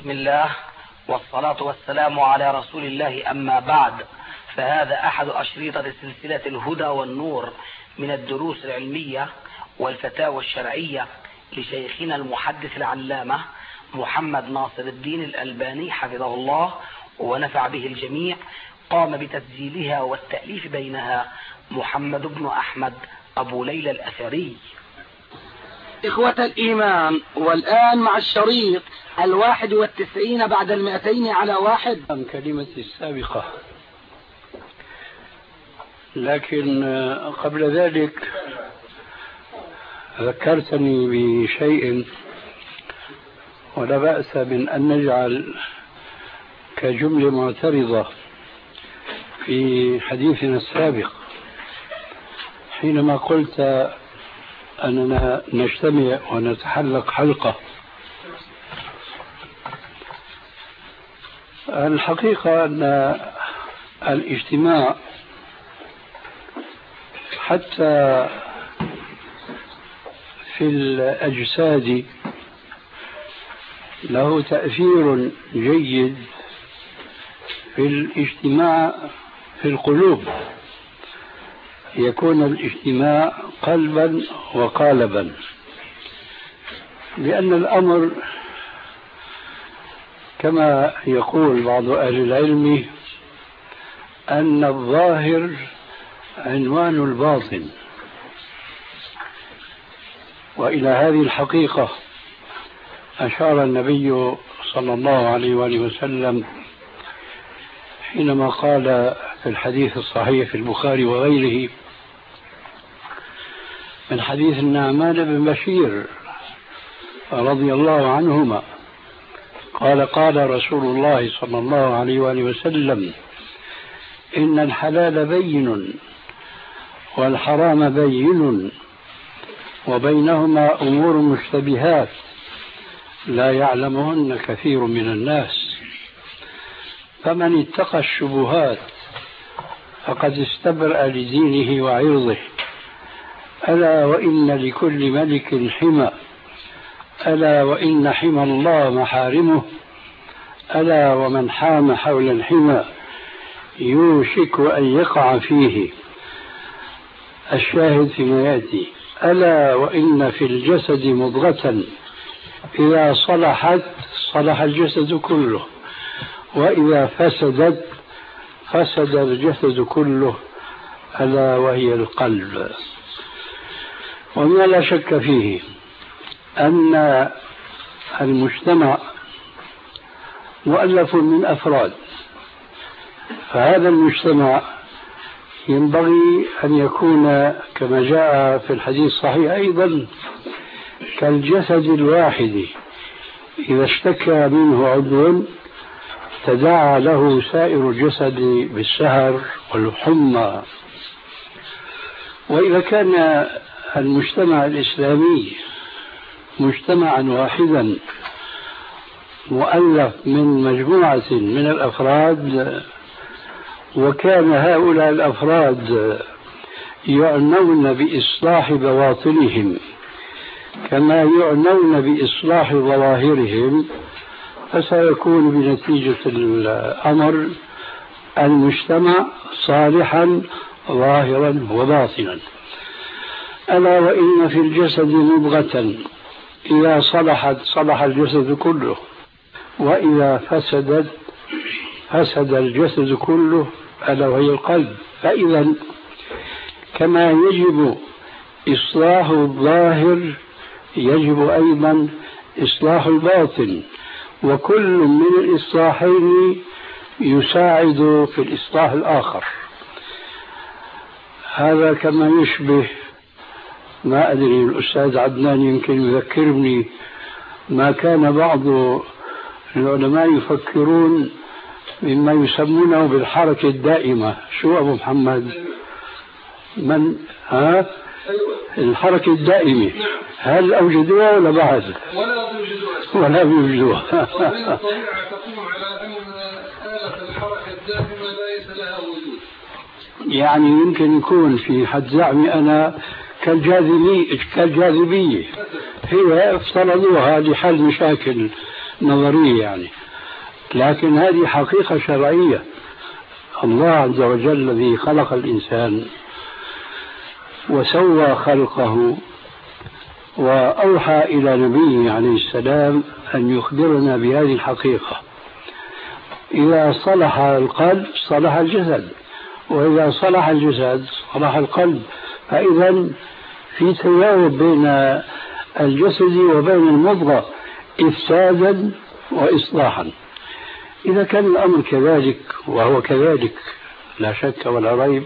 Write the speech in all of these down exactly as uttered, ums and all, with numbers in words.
بسم الله والصلاة والسلام على رسول الله، أما بعد، فهذا أحد أشريطة سلسلة الهدى والنور من الدروس العلمية والفتاوى الشرعية لشيخنا المحدث العلامة محمد ناصر الدين الألباني حفظه الله ونفع به الجميع. قام بتسجيلها والتأليف بينها محمد بن أحمد أبو ليلى الأثري. إخوة الإيمان، والآن مع الشريط الواحد والتسعين بعد المئتين على واحد عن كلمة السابقة، لكن قبل ذلك ذكرتني بشيء ولا بأس من أن نجعل كجملة معترضة في حديثنا السابق حينما قلت أننا نجتمع ونتحلق حلقة. الحقيقة أن الاجتماع حتى في الأجساد له تأثير جيد في الاجتماع في القلوب، يكون الاجتماع قلبا وقالبا، لأن الأمر كما يقول بعض أهل العلم أن الظاهر عنوان الباطن، وإلى هذه الحقيقة أشار النبي صلى الله عليه وآله وسلم حينما قال في الحديث الصحيح في البخاري وغيره من حديث النعمان بن بشير رضي الله عنهما قال قال رسول الله صلى الله عليه وآله وسلم: إن الحلال بين والحرام بين وبينهما أمور مشتبهات لا يعلمهن كثير من الناس، فمن اتقى الشبهات فقد استبرأ لدينه وعرضه. ألا وإن لكل ملك حمى، ألا وإن حمى الله محارمه، ألا ومن حام حول الحمى يوشك أن يقع فيه. الشاهد فيما يأتي: ألا وإن في الجسد مضغة إذا صلحت صلح الجسد كله، وإذا فسدت فسد الجسد كله، ألا وهي القلب. وما لا شك فيه أن المجتمع مؤلف من أفراد، فهذا المجتمع ينبغي أن يكون كما جاء في الحديث الصحيح أيضا كالجسد الواحد، إذا اشتكى منه عضو تداعى له سائر الجسد بالسهر والحمى. وإذا كان المجتمع الإسلامي مجتمعا واحدا مؤلف من مجموعة من الأفراد، وكان هؤلاء الأفراد يعنون بإصلاح بواطنهم كما يعنون بإصلاح ظواهرهم، فسيكون بنتيجة الأمر المجتمع صالحا ظاهرا وباطنا. ألا وإن في الجسد مضغة إذا صلحت صلح الجسد كله، وإذا فسدت فسد الجسد كله، ألا وهي القلب. فإذا كما يجب إصلاح الظاهر يجب أيضا إصلاح الباطن، وكل من الإصلاحين يساعد في الإصلاح الآخر. هذا كما يشبه، ما أدري الأستاذ عدنان يمكن يذكرني، ما كان بعض العلماء يفكرون مما يسمونه بالحركة الدائمة. شو أبو محمد؟ من ها؟ الحركة الدائمة، هل أوجدوها ولا بعد؟ ولا بيوجدوها ولا بيوجدوها. الطبيعة تقوم على أن آلة الحركة الدائمة ليس لها وجود. يعني يمكن يكون في حد زعمي أنا كالجاذبية كالجاذبية هي افترضوها لحل مشاكل نظرية يعني، لكن هذه حقيقة شرعية. الله عز وجل الذي خلق الإنسان وسوى خلقه وأوحى إلى نبيه عليه السلام أن يخبرنا بهذه الحقيقة. إذا صلح القلب صلح الجسد، وإذا صلح الجسد صلح القلب. فإذا في تجاوب بين الجسد وبين المضغة، إفسادا وإصلاحا. إذا كان الأمر كذلك، وهو كذلك لا شك ولا ريب،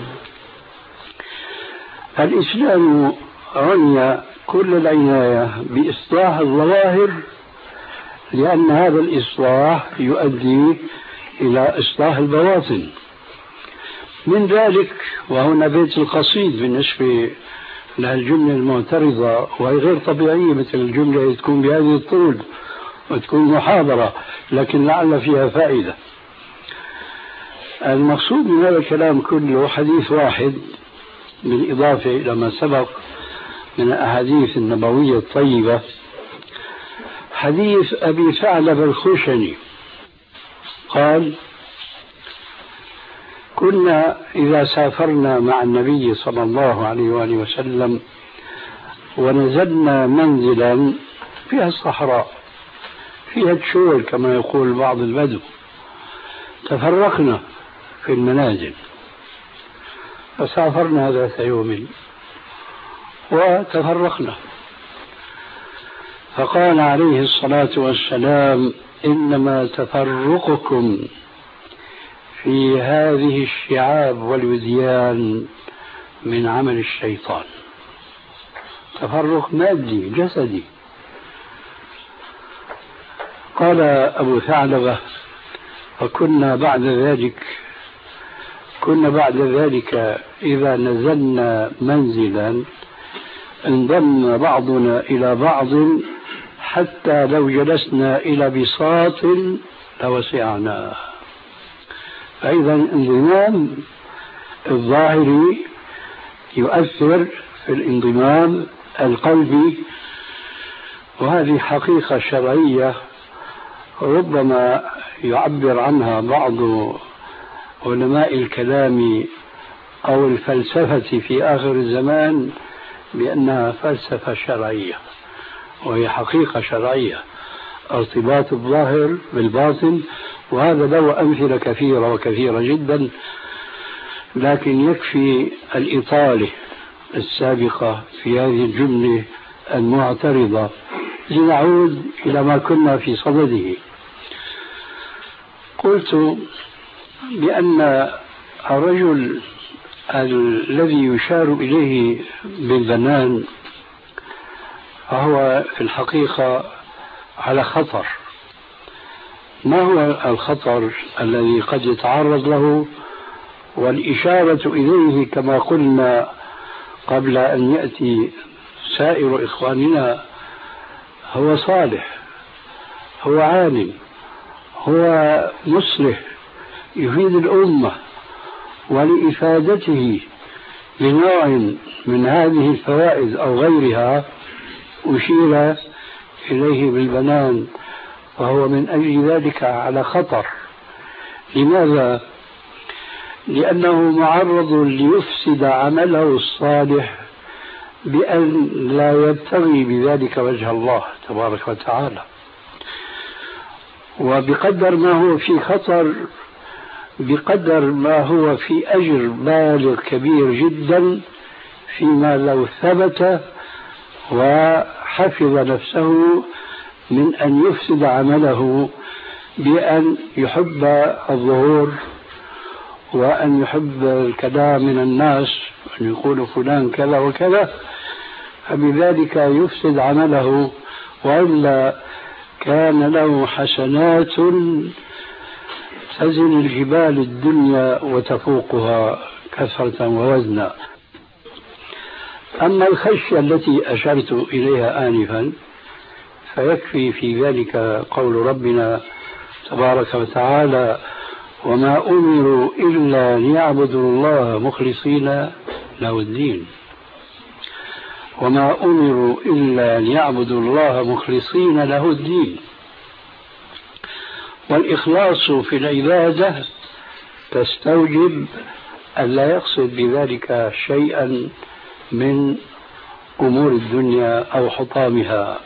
الإسلام عني كل العناية بإصلاح الظواهر، لأن هذا الإصلاح يؤدي إلى إصلاح البواطن. من ذلك، وهنا بيت القصيد بالنسبة للجملة المعترضة وهي غير طبيعية، مثل الجملة تكون بهذه الطول وتكون محاضرة لكن لعل فيها فائدة. المقصود من هذا الكلام كله حديث واحد بالإضافة إلى ما سبق من الأحاديث النبوية الطيبة، حديث أبي ثعلبة الخشني قال: كنا إذا سافرنا مع النبي صلى الله عليه وآله وسلم ونزلنا منزلا فيها الصحراء، فيها الشول كما يقول بعض البدو، تفرقنا في المنازل، فسافرنا ذات يوم وتفرقنا، فقال عليه الصلاة والسلام: إنما تفرقكم في هذه الشعاب والوديان من عمل الشيطان. تفرق مادي جسدي. قال أبو ثعلبة: فكنا بعد ذلك كنا بعد ذلك إذا نزلنا منزلا انضم بعضنا إلى بعض حتى لو جلسنا إلى بساط لوسعنا. فإذا الانضمام الظاهري يؤثر في الانضمام القلبي، وهذه حقيقة شرعية ربما يعبر عنها بعض علماء الكلام أو الفلسفة في آخر الزمان بأنها فلسفة شرعية، وهي حقيقة شرعية، ارتباط الظاهر بالباطن. وهذا له أمثلة كثيرة وكثيرة جدا، لكن يكفي الإطالة السابقة في هذه الجملة المعترضة لنعود إلى ما كنا في صدده. قلت بأن الرجل الذي يشار إليه بالبنان فهو في الحقيقة على خطر. ما هو الخطر الذي قد يتعرض له؟ والإشارة إليه كما قلنا قبل أن يأتي سائر إخواننا، هو صالح، هو عالم، هو مصلح يفيد الأمة، ولإفادته بنوع من هذه الفوائد أو غيرها أشير إليه بالبنان، فهو من أجل ذلك على خطر. لماذا؟ لأنه معرض ليفسد عمله الصالح بأن لا يبتغي بذلك وجه الله تبارك وتعالى. وبقدر ما هو في خطر بقدر ما هو في أجر بالغ كبير جدا فيما لو ثبت وحفظ نفسه من أن يفسد عمله بأن يحب الظهور وأن يحب الكلام من الناس وأن يقول فلان كذا وكذا، فبذلك يفسد عمله. وإلا كان له حسنات تزن الجبال الدنيا وتفوقها كثرة ووزنا. أما الخشية التي أشرت إليها آنفا فيكفي في ذلك قول ربنا تبارك وتعالى: وما أمروا إلا ليعبدوا الله مخلصين له الدين. وما أمروا إلا ليعبدوا الله مخلصين له الدين. والإخلاص في العبادة تستوجب أن لا يقصد بذلك شيئا من أمور الدنيا أو حطامها.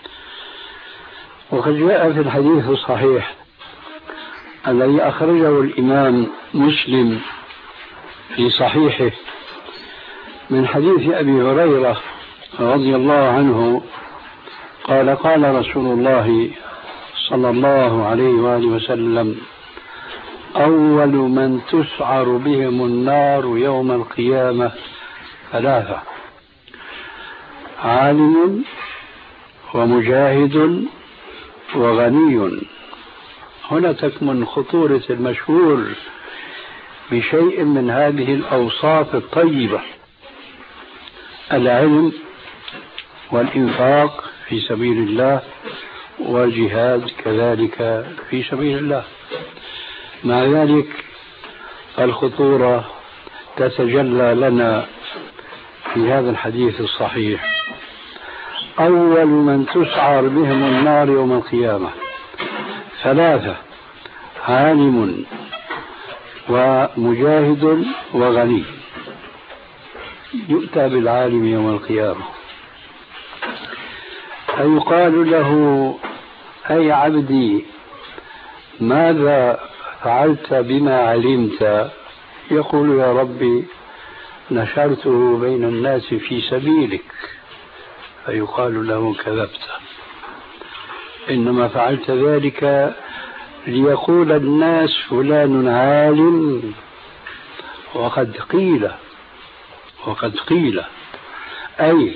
وقد جاء في الحديث الصحيح الذي أخرجه الإمام مسلم في صحيحه من حديث أبي هريرة رضي الله عنه قال قال رسول الله صلى الله عليه وآله وسلم: أول من تسعر بهم النار يوم القيامة ثلاثة: عالم ومجاهد وغني. هنا تكمن خطورة المشهور بشيء من هذه الأوصاف الطيبة: العلم والإنفاق في سبيل الله والجهاد كذلك في سبيل الله. مع ذلك الخطورة تتجلى لنا في هذا الحديث الصحيح: أول من تسعر بهم النار يوم القيامة ثلاثة: عالم ومجاهد وغني. يؤتى بالعالم يوم القيامة فيقال له: أي عبدي ماذا فعلت بما علمت؟ يقول: يا ربي نشرته بين الناس في سبيلك. فيقال له: كذبت، إنما فعلت ذلك ليقول الناس فلان عالم. وقد قيل وقد قيل أي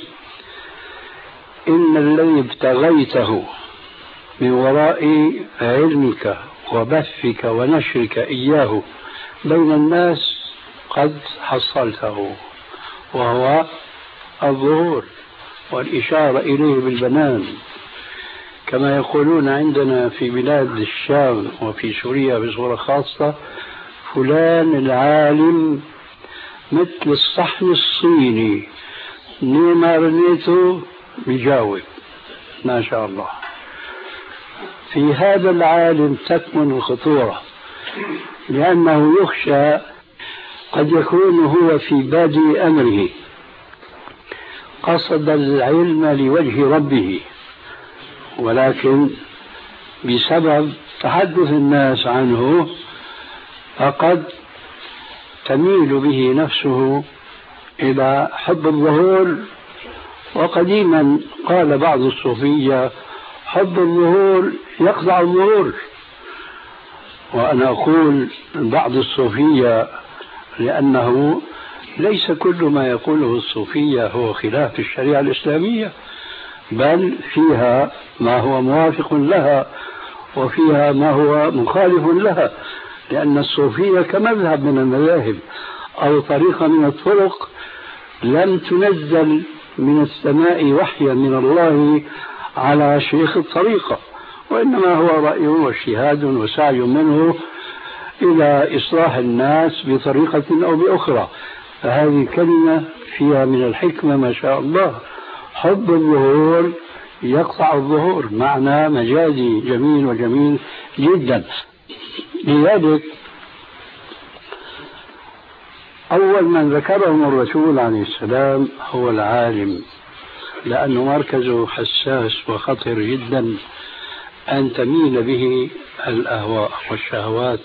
إن الذي ابتغيته من وراء علمك وبثك ونشرك إياه بين الناس قد حصلته، وهو الظهور والإشارة إليه بالبنان، كما يقولون عندنا في بلاد الشام وفي سوريا بصورة خاصة: فلان العالم مثل الصحن الصيني، نيما رنيته بيجاوب ما شاء الله. في هذا العالم تكمن الخطورة، لأنه يخشى قد يكون هو في بادئ أمره قصد العلم لوجه ربه، ولكن بسبب تحدث الناس عنه فقد تميل به نفسه إلى حب الظهور. وقديما قال بعض الصوفية: حب الظهور يقطع الظهور. وأنا أقول بعض الصوفية لأنه ليس كل ما يقوله الصوفية هو خلاف الشريعة الإسلامية، بل فيها ما هو موافق لها وفيها ما هو مخالف لها، لأن الصوفية كمذهب من المذاهب أو طريقة من الطرق لم تنزل من السماء وحيا من الله على شيخ الطريقة، وإنما هو رأي واجتهاد وسعي منه إلى إصلاح الناس بطريقة أو بأخرى. فهذه كلمة فيها من الحكمة ما شاء الله: حب الظهور يقطع الظهور، معنى مجازي جميل وجميل جدا. لذلك أول من ذكرهم الرسول عليه السلام هو العالم، لأنه مركزه حساس وخطر جدا أن تميل به الأهواء والشهوات،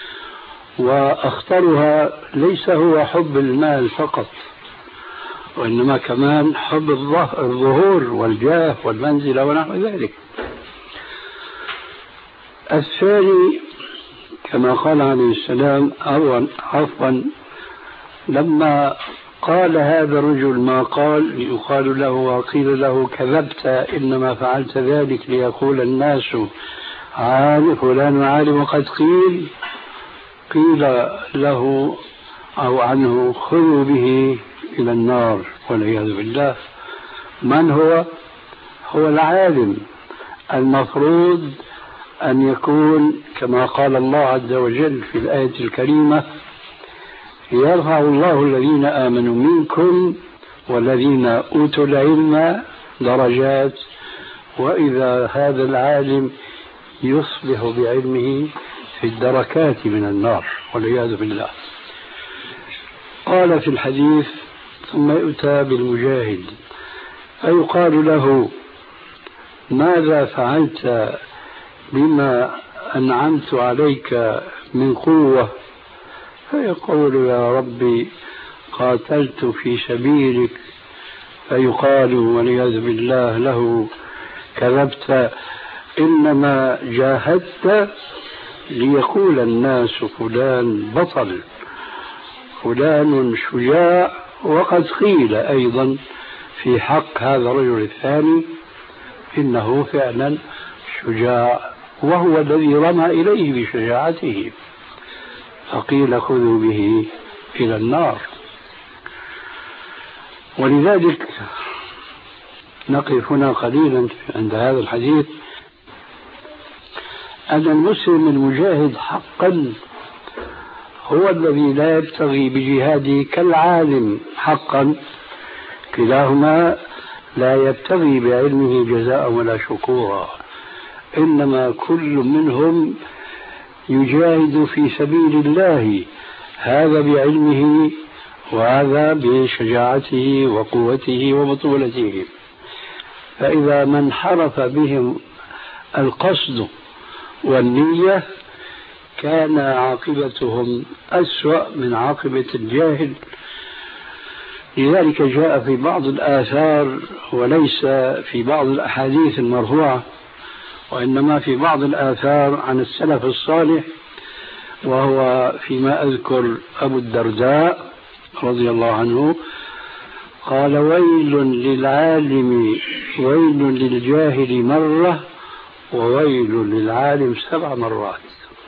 وأخطرها ليس هو حب المال فقط، وإنما كمان حب الظهور والجاه والمنزلة ونحو ذلك. الثاني كما قال عليه السلام عفوا لما قال هذا الرجل ما قال يقال له وقيل له: كذبت، إنما فعلت ذلك ليقول الناس عالم فلان عالم. وقد قيل قيل له أو عنه: خذوا به إلى النار والعياذ بالله. من هو؟ هو العالم المفروض أن يكون كما قال الله عز وجل في الآية الكريمة: يرفع الله الذين آمنوا منكم والذين أوتوا العلم درجات. وإذا هذا العالم يصبح بعلمه في الدركات من النار والعياذ بالله. قال في الحديث: ثم يؤتى بالمجاهد فيقال له: ماذا فعلت بما أنعمت عليك من قوة؟ فيقول: يا ربي قاتلت في سبيلك. فيقال والعياذ بالله له: كذبت، إنما جاهدت ليقول الناس فلان بطل، فلان شجاع. وقد قيل أيضا في حق هذا الرجل الثاني إنه فعلا شجاع، وهو الذي رمى إليه بشجاعته، فقيل خذوا به إلى النار. ولذلك نقف هنا قليلا عند هذا الحديث، أن المسلم المجاهد حقا هو الذي لا يبتغي بجهاده كالعالم حقا، كلاهما لا يبتغي بعلمه جزاء ولا شكورا، إنما كل منهم يجاهد في سبيل الله، هذا بعلمه وهذا بشجاعته وقوته وبطولته. فإذا ما انحرف بهم القصد والنية كان عاقبتهم أسوأ من عاقبة الجاهل. لذلك جاء في بعض الآثار، وليس في بعض الأحاديث المرفوعة، وإنما في بعض الآثار عن السلف الصالح، وهو فيما أذكر أبو الدرداء رضي الله عنه قال: ويل للعالم ويل للجاهل مرة وويل للعالم سبع مرات.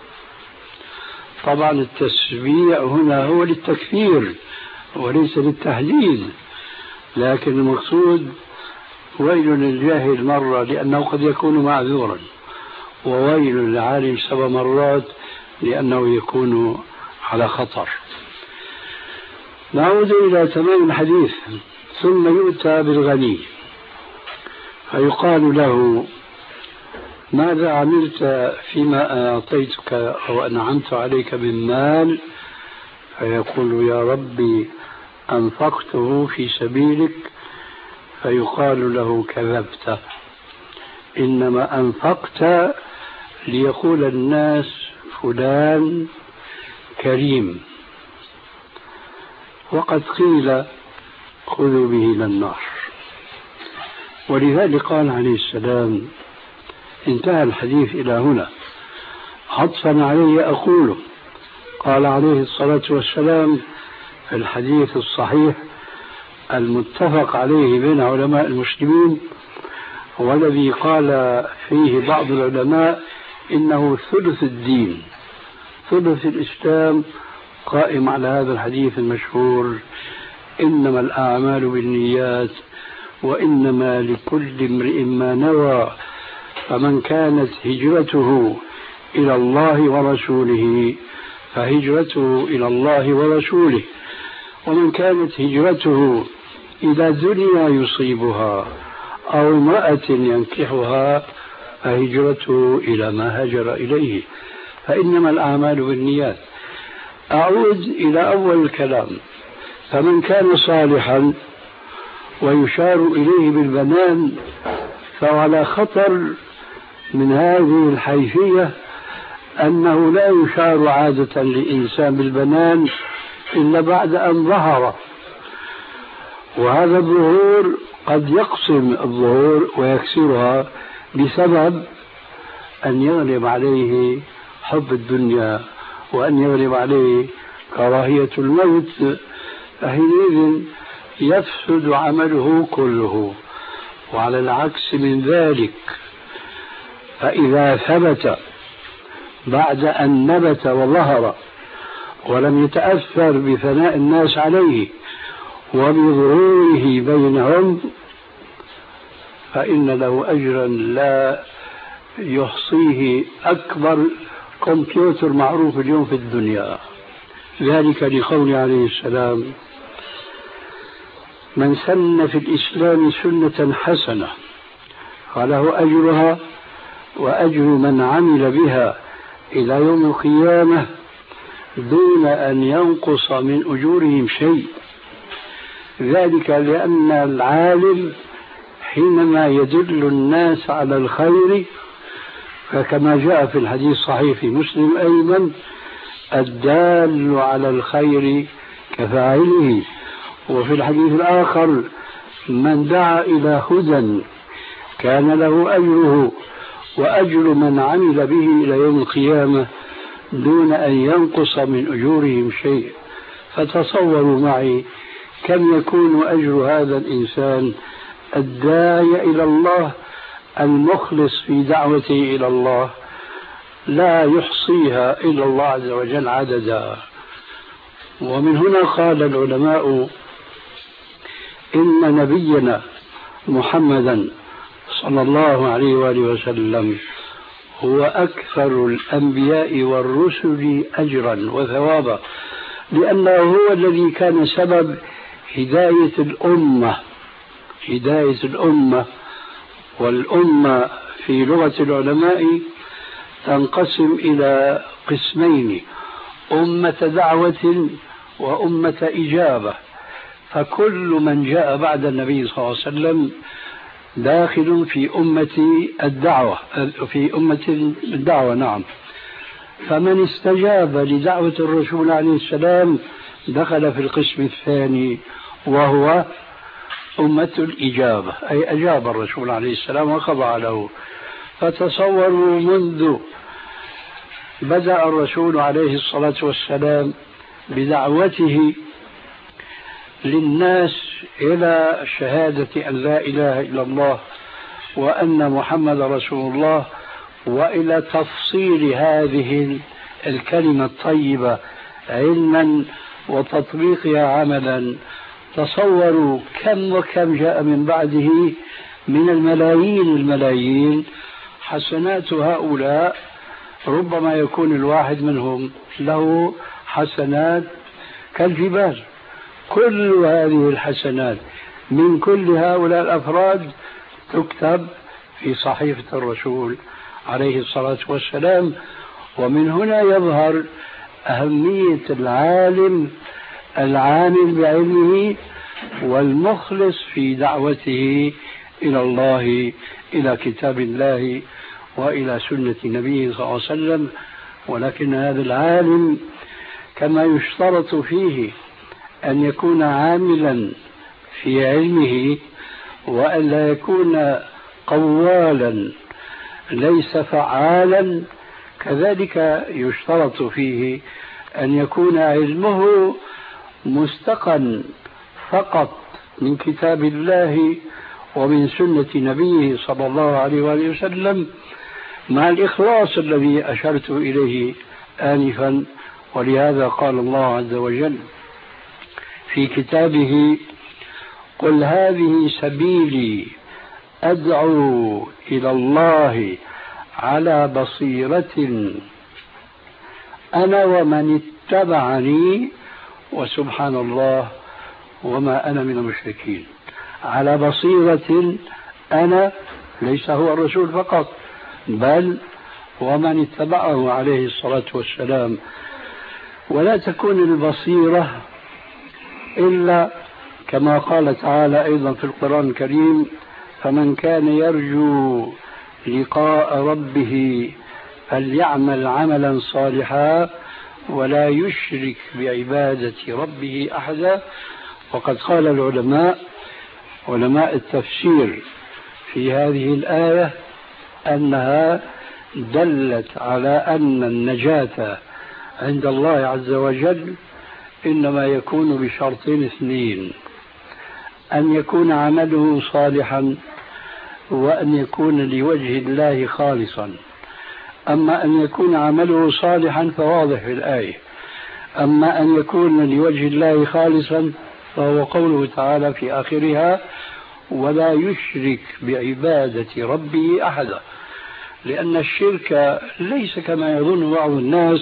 طبعا التسبيع هنا هو للتكفير وليس للتهديد، لكن المقصود ويل للجاهل مرة لأنه قد يكون معذورا، وويل للعالم سبع مرات لأنه يكون على خطر. نعود إلى تمام الحديث: ثم يؤتى بالغني فيقال له: ماذا عملت فيما أعطيتك أو أنعمت عليك من مال؟ فيقول: يا ربي أنفقته في سبيلك. فيقال له: كذبت، إنما أنفقت ليقول الناس فلان كريم، وقد قيل خذوا به إلى النار. ولذلك قال عليه السلام: انتهى الحديث إلى هنا، عطفا عليه أقوله. قال عليه الصلاة والسلام في الحديث الصحيح المتفق عليه بين علماء المسلمين، والذي قال فيه بعض العلماء إنه ثلث الدين، ثلث الإسلام قائم على هذا الحديث المشهور: إنما الأعمال بالنيات وإنما لكل امرئ ما نوى، فمن كانت هجرته إلى الله ورسوله فهجرته إلى الله ورسوله، ومن كانت هجرته إلى دنيا يصيبها أو امرأة ينكحها فهجرته إلى ما هاجر إليه، فإنما الأعمال بالنيات. أعود إلى أول الكلام: فمن كان صالحا ويشار إليه بالبنان فعلى خطر من هذه الحيثية، أنه لا يشار عادة لإنسان بالبنان إلا بعد أن ظهر، وهذا الظهور قد يقسم الظهور ويكسرها بسبب أن يغلب عليه حب الدنيا وأن يغلب عليه كراهية الموت، فحينئذ يفسد عمله كله. وعلى العكس من ذلك، فإذا ثبت بعد أن نبت وظهر ولم يتأثر بثناء الناس عليه وبظهوره بينهم فإن له أجرا لا يحصيه أكبر كمبيوتر معروف اليوم في الدنيا. ذلك لقول عليه السلام: من سن في الإسلام سنة حسنة فله أجرها وأجر من عمل بها إلى يوم القيامة دون أن ينقص من أجورهم شيء. ذلك لأن العالم حينما يدل الناس على الخير، فكما جاء في الحديث الصحيح في مسلم أيضا: الدال على الخير كفاعله. وفي الحديث الآخر: من دعا إلى هدى كان له أجره وأجر من عمل به إلى يوم القيامة دون أن ينقص من أجورهم شيء. فتصوروا معي كم يكون أجر هذا الإنسان الداعي إلى الله المخلص في دعوته إلى الله، لا يحصيها إلا الله عز وجل عددا. ومن هنا قال العلماء إن نبينا محمدا صلى الله عليه وآله وسلم هو أكثر الأنبياء والرسل أجرا وثوابا، لأنه هو الذي كان سبب هداية الأمة هداية الأمة والأمة في لغة العلماء تنقسم إلى قسمين: أمة دعوة وأمة إجابة. فكل من جاء بعد النبي صلى الله عليه وسلم داخل في أمة الدعوة في أمة الدعوة نعم. فمن استجاب لدعوة الرسول عليه السلام دخل في القسم الثاني، وهو أمة الإجابة، أي أجاب الرسول عليه السلام وخضع له. فتصوروا منذ بدأ الرسول عليه الصلاة والسلام بدعوته للناس إلى شهادة أن لا إله إلا الله وأن محمد رسول الله، وإلى تفصيل هذه الكلمة الطيبة علما وتطبيقها عملا. تصوروا كم وكم جاء من بعده من الملايين الملايين. حسنات هؤلاء ربما يكون الواحد منهم له حسنات كالجبال. كل هذه الحسنات من كل هؤلاء الأفراد تكتب في صحيفة الرسول عليه الصلاة والسلام. ومن هنا يظهر أهمية العالم العامل بعلمه والمخلص في دعوته إلى الله، إلى كتاب الله وإلى سنة نبيه صلى الله عليه وسلم. ولكن هذا العالم كما يشترط فيه أن يكون عاملا في علمه وأن لا يكون قوالا ليس فعالا، كذلك يشترط فيه أن يكون علمه مستقا فقط من كتاب الله ومن سنة نبيه صلى الله عليه وآله وسلم، مع الإخلاص الذي أشرت إليه آنفا. ولهذا قال الله عز وجل في كتابه: قل هذه سبيلي أدعو إلى الله على بصيرة أنا ومن اتبعني وسبحان الله وما أنا من المشركين. على بصيرة أنا، ليس هو الرسول فقط بل ومن اتبعه عليه الصلاة والسلام. ولا تكون البصيرة إلا كما قال تعالى أيضا في القرآن الكريم: فمن كان يرجو لقاء ربه فليعمل عملا صالحا ولا يشرك بعبادة ربه أحدا. وقد قال العلماء علماء التفسير في هذه الآية أنها دلت على أن النجاة عند الله عز وجل إنما يكون بشرطين اثنين: أن يكون عمله صالحا وأن يكون لوجه الله خالصا. أما أن يكون عمله صالحا فواضح في الآية، أما أن يكون لوجه الله خالصا فهو قوله تعالى في آخرها: ولا يشرك بعبادة ربه أحدا. لأن الشرك ليس كما يظن بعض الناس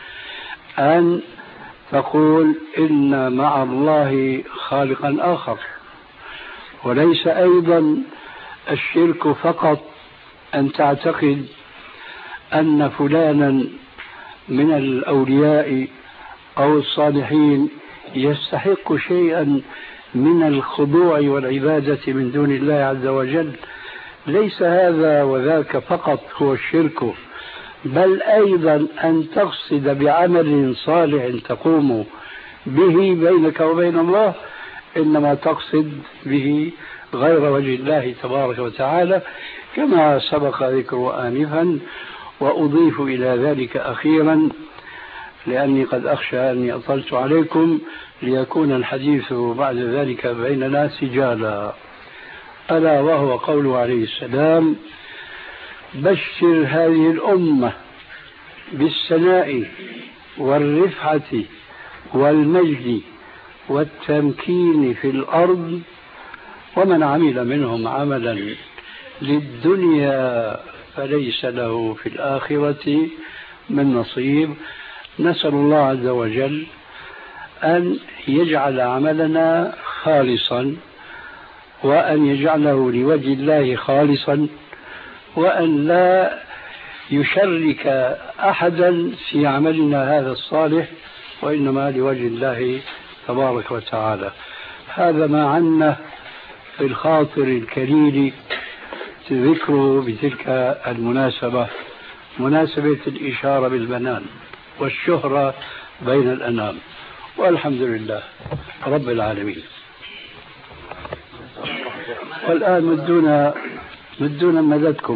أن تقول إن مع الله خالقا آخر، وليس أيضا الشرك فقط أن تعتقد أن فلانا من الأولياء أو الصالحين يستحق شيئا من الخضوع والعبادة من دون الله عز وجل. ليس هذا وذاك فقط هو الشرك، بل أيضا أن تقصد بعمل صالح تقوم به بينك وبين الله، إنما تقصد به غير وجه الله تبارك وتعالى، كما سبق ذكره آنفا. وأضيف إلى ذلك أخيرا، لأني قد أخشى أني أطلت عليكم، ليكون الحديث بعد ذلك بيننا سجالا، ألا وهو قوله عليه السلام: بشر هذه الأمة بالسناء والرفعة والمجد والتمكين في الأرض، ومن عمل منهم عملا للدنيا فليس له في الآخرة من نصيب. نسأل الله عز وجل أن يجعل عملنا خالصا، وأن يجعله لوجه الله خالصا، وأن لا يشرك أحدا في عملنا هذا الصالح، وإنما لوجه الله تبارك وتعالى. هذا ما عنا في الخاطر الكليل ذكره بتلك المناسبة، مناسبة الإشارة بالبنان والشهرة بين الأنام، والحمد لله رب العالمين. والآن مدونا مدونا مددكم.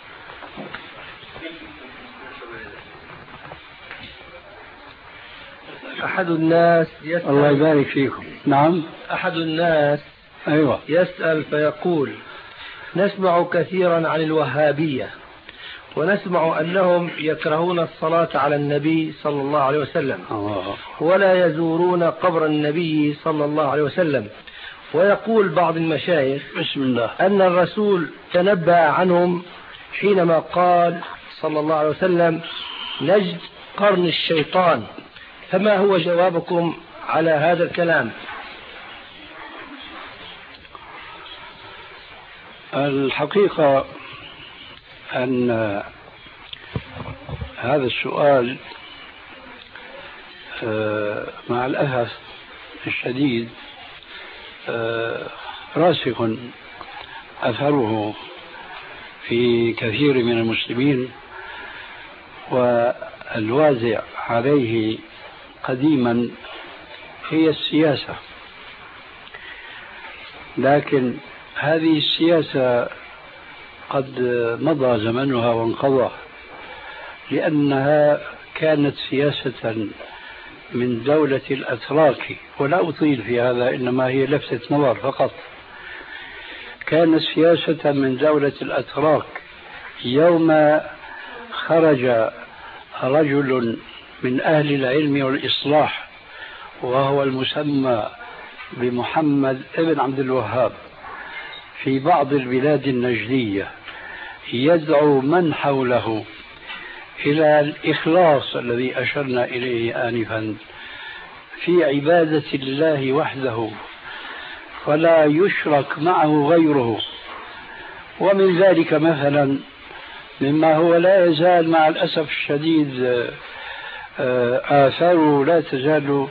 أحد الناس يسأل. الله يبارك فيكم. نعم. أحد الناس أيوة. يسأل فيقول: نسمع كثيرا عن الوهابية، ونسمع أنهم يكرهون الصلاة على النبي صلى الله عليه وسلم، ولا يزورون قبر النبي صلى الله عليه وسلم. ويقول بعض المشايخ بسم الله أن الرسول تنبأ عنهم حينما قال صلى الله عليه وسلم: نجد قرن الشيطان. فما هو جوابكم على هذا الكلام؟ الحقيقة أن هذا السؤال مع الأسف الشديد راسخ أثره في كثير من المسلمين، والوازع عليه قديما هي السياسة. لكن هذه السياسة قد مضى زمنها وانقضى، لأنها كانت سياسة من دولة الأتراك، ولا أطيل في هذا، إنما هي لفتة نظر فقط. كانت سياسة من دولة الأتراك يوم خرج رجل من أهل العلم والإصلاح، وهو المسمى بمحمد ابن عبد الوهاب، في بعض البلاد النجدية، يدعو من حوله إلى الإخلاص الذي أشرنا إليه آنفا في عبادة الله وحده، فلا يشرك معه غيره. ومن ذلك مثلا مما هو لا يزال مع الأسف الشديد آثاره لا تزال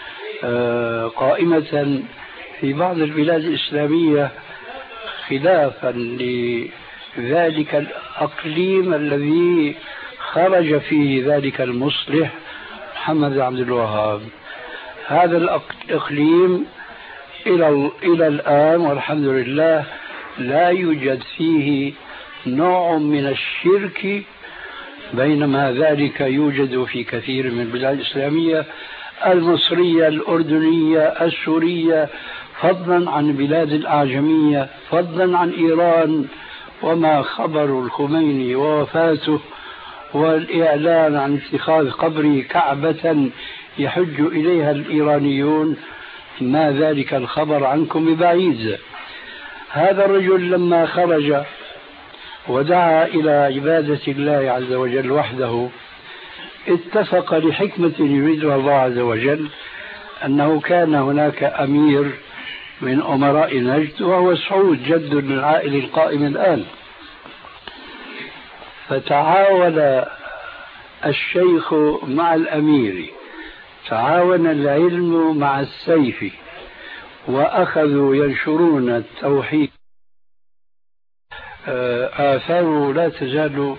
قائمة في بعض البلاد الإسلامية، خلافا لذلك الأقليم الذي خرج فيه ذلك المصلح محمد عبد الوهاب. هذا الإقليم إلى إلى الآن والحمد لله لا يوجد فيه نوع من الشرك، بينما ذلك يوجد في كثير من البلاد الإسلامية المصرية، الأردنية، السورية، فضلا عن البلاد الأعجمية، فضلا عن إيران. وما خبر الخميني ووفاته والإعلان عن اتخاذ قبره كعبة يحج إليها الإيرانيون، ما ذلك الخبر عنكم ببعيد. هذا الرجل لما خرج ودعا إلى عبادة الله عز وجل وحده، اتفق لحكمة يريدها الله عز وجل أنه كان هناك أمير من أمراء نجد، وهو سعود جد من العائل القائم الآن. فتعاون الشيخ مع الأمير، تعاون العلم مع السيف، وأخذوا ينشرون التوحيد. آثاره لا تزال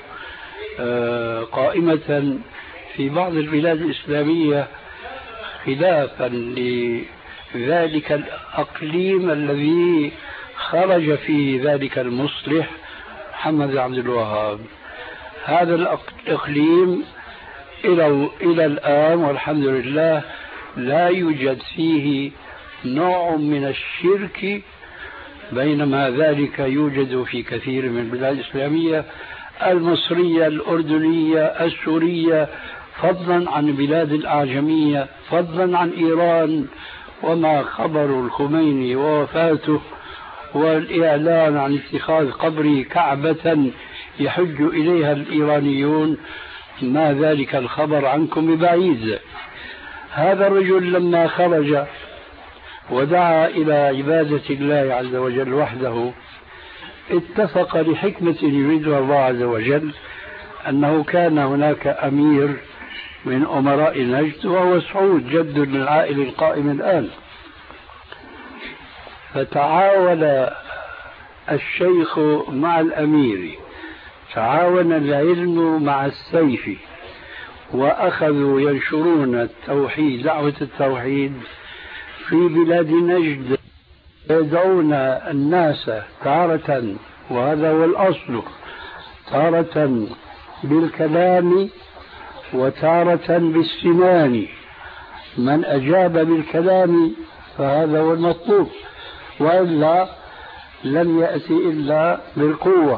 قائمة في بعض البلاد الإسلامية، خلافا لذلك الأقليم الذي خرج في ذلك المصلح محمد عبد الوهاب. هذا الإقليم إلى إلى الآن والحمد لله لا يوجد فيه نوع من الشرك، بينما ذلك يوجد في كثير من البلاد الإسلامية المصرية، الأردنية، السورية، فضلا عن البلاد الأعجمية، فضلا عن إيران. وما خبر الخميني ووفاته والإعلان عن اتخاذ قبره كعبة يحج إليها الإيرانيون، ما ذلك الخبر عنكم ببعيد. هذا الرجل لما خرج ودعا إلى عبادة الله عز وجل وحده، اتفق لحكمة يريدها الله عز وجل أنه كان هناك أمير من أمراء نجد وهو سعود جد للعائل القائم الآن، فتعاون الشيخ مع الأمير، تعاون العلم مع السيف، وأخذوا ينشرون التوحيد، دعوة التوحيد في بلاد نجد، يدعون الناس تارة، وهذا هو الأصل، تارة بالكلام وتارة بالسنان. من أجاب بالكلام فهذا هو المطلوب، وإلا لم يأتي إلا بالقوة.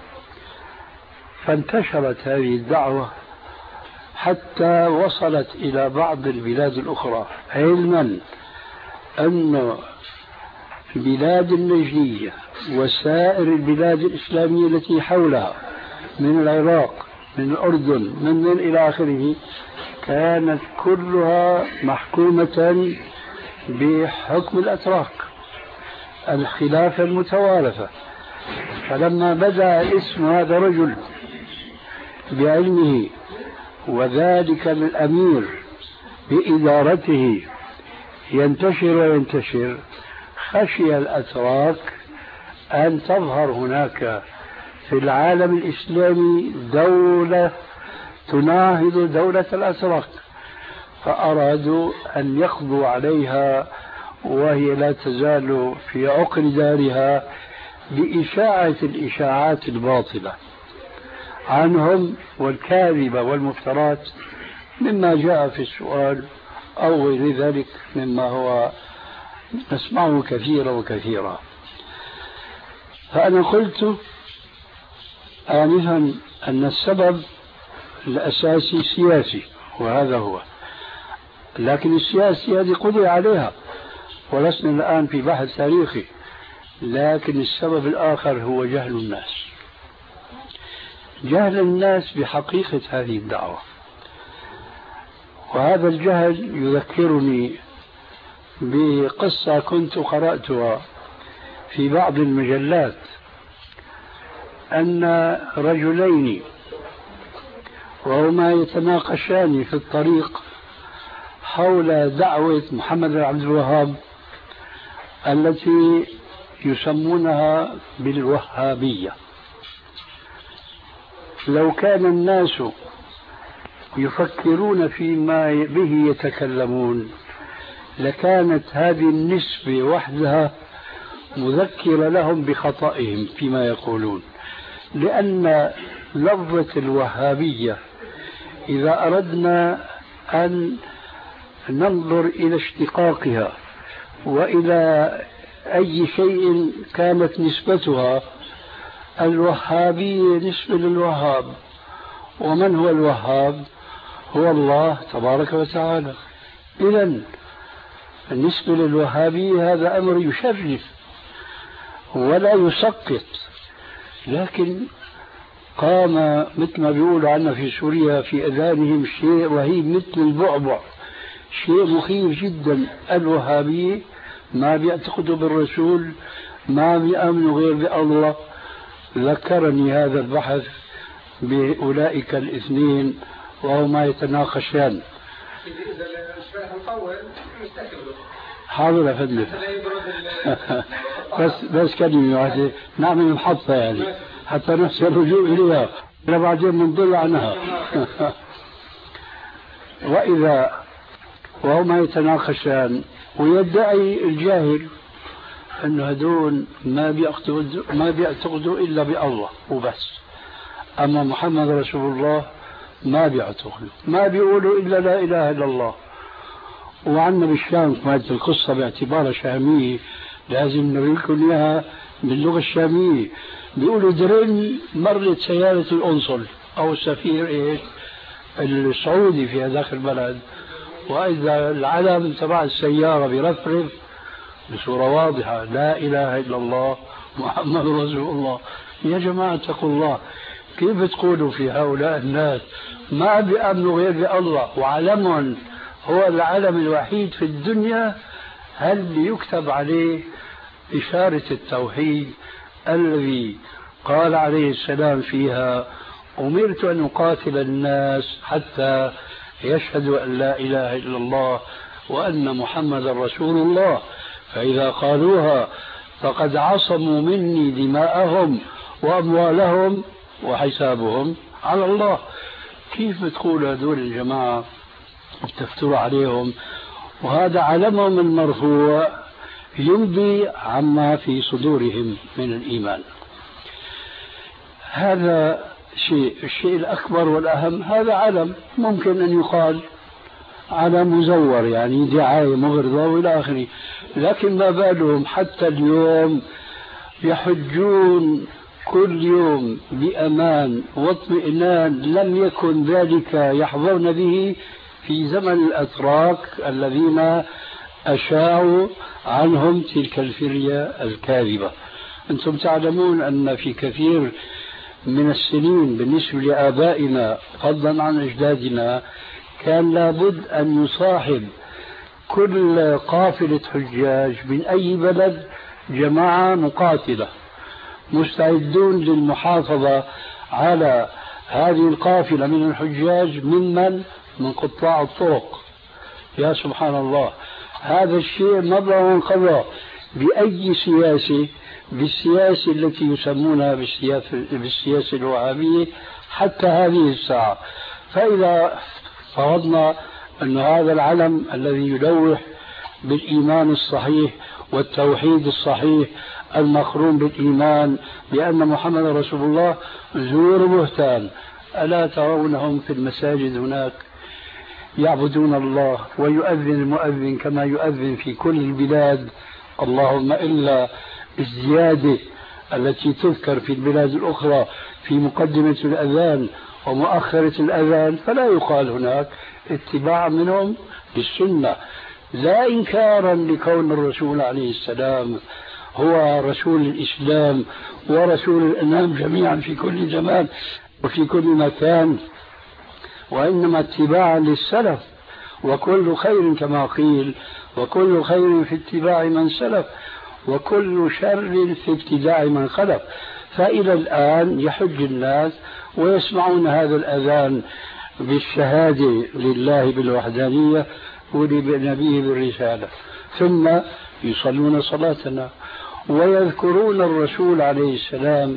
فانتشرت هذه الدعوة حتى وصلت إلى بعض البلاد الأخرى، علما أن البلاد النجدية وسائر البلاد الإسلامية التي حولها من العراق، من الأردن، من من إلى آخره، كانت كلها محكومة بحكم الأتراك، الخلافة المتوارثة. فلما بدأ اسم هذا الرجل بعلمه وذلك الأمير بإدارته ينتشر وينتشر، خشي الأتراك أن تظهر هناك في العالم الإسلامي دولة تناهض دولة الأتراك، فأرادوا أن يقضوا عليها وهي لا تزال في عقر دارها بإشاعة الإشاعات الباطلة عنهم والكاذبة والمفترات، مما جاء في السؤال أو غير ذلك مما هو نسمعه كثيرا وكثيرا. فأنا قلت آنفا أن السبب الأساسي سياسي، وهذا هو، لكن السياسي هذه قضي عليها ولسنا الآن في بحث تاريخي. لكن السبب الآخر هو جهل الناس، جهل الناس بحقيقة هذه الدعوة. وهذا الجهل يذكرني بقصة كنت قرأتها في بعض المجلات، أن رجلين وهما يتناقشان في الطريق حول دعوة محمد بن عبد الوهاب التي يسمونها بالوهابية. لو كان الناس يفكرون فيما به يتكلمون لكانت هذه النسبة وحدها مذكرة لهم بخطئهم فيما يقولون، لأن لفظة الوهابية إذا أردنا أن ننظر إلى اشتقاقها وإلى أي شيء كانت نسبتها، الوهابية نسبة للوهاب. ومن هو الوهاب؟ هو الله تبارك وتعالى. إذن بالنسبة للوهابية هذا أمر يشرف ولا يسقط، لكن قام مثل ما بيقولوا عنا في سوريا في أذانهم شيء رهيب مثل البعبع، شيء مخيف جدا. الوهابية ما بيعتقدوا بالرسول، ما بيأمنوا غير بالله. ذكرني هذا البحث بأولئك الاثنين وهما يتناقشان. إذا الشرح مطول مستكبر. حاضر يا فندم. بس بس كلمة واحدة نعمل محطة يعني حتى نحسن الرجوع إليها لا بعدين بنضل عنها. وإذا وهما يتناقشان ويدعي الجاهل أن هذول ما بيعتقدوا ما بيعتقدوا إلا بالله وبس، أما محمد رسول الله ما بيعتقدوا، ما بيقولوا إلا لا إله إلا الله. وعندنا بالشام كانت القصة باعتبارها شامية لازم نقول لكم إياها باللغة الشامية. بيقولوا درين مرت سيارة القنصل أو السفير إيه السعودي في هذاك البلد، وإذا العلم تبع السيارة برفرف بصورة واضحة لا إله إلا الله محمد رسول الله. يا جماعة اتقوا الله، كيف تقولوا في هؤلاء الناس ما بيأمنوا غير بالله وعلمهم هو العلم الوحيد في الدنيا هل يكتب عليه إشارة التوحيد الذي قال عليه السلام فيها أمرت أن أقاتل الناس حتى يشهدوا أن لا إله إلا الله وأن محمد رسول الله، فإذا قالوها فقد عصموا مني دماءهم وأموالهم وحسابهم على الله. كيف تقول هذول الجماعة تفتروا عليهم وهذا علمهم المرفوع يمضي عما في صدورهم من الإيمان؟ هذا شيء. الشيء الأكبر والأهم هذا علم ممكن أن يقال علم مزور يعني دعاية مغرضة وإلى آخره، لكن ما بالهم حتى اليوم يحجون كل يوم بأمان واطمئنان لم يكن ذلك يحظون به في زمن الأتراك الذين أشاعوا عنهم تلك الفرية الكاذبة. أنتم تعلمون أن في كثير من السنين بالنسبة لآبائنا فضلا عن أجدادنا كان لابد أن يصاحب كل قافلة حجاج من أي بلد جماعة مقاتلة مستعدون للمحافظة على هذه القافلة من الحجاج ممن من قطاع الطرق. يا سبحان الله، هذا الشيء مضى وانقضى بأي سياسة، بالسياسة التي يسمونها بالسياسة الوهابية حتى هذه الساعة. فإذا فرضنا أن هذا العلم الذي يلوح بالإيمان الصحيح والتوحيد الصحيح المقرون بالإيمان بأن محمد رسول الله زور بهتان، ألا ترونهم في المساجد هناك يعبدون الله ويؤذن المؤذن كما يؤذن في كل البلاد، اللهم إلا الزيادة التي تذكر في البلاد الأخرى في مقدمة الأذان ومؤخرة الأذان، فلا يقال هناك اتباعا منهم للسنة، لا إنكارا لكون الرسول عليه السلام هو رسول الإسلام ورسول الأنام جميعا في كل زمان وفي كل مكان، وإنما اتباعا للسلف، وكل خير كما قيل وكل خير في اتباع من سلف وكل شر في ابتداع من خلف. فإلى الآن يحج الناس ويسمعون هذا الأذان بالشهادة لله بالوحدانية ولنبيه بالرسالة، ثم يصلون صلاتنا ويذكرون الرسول عليه السلام،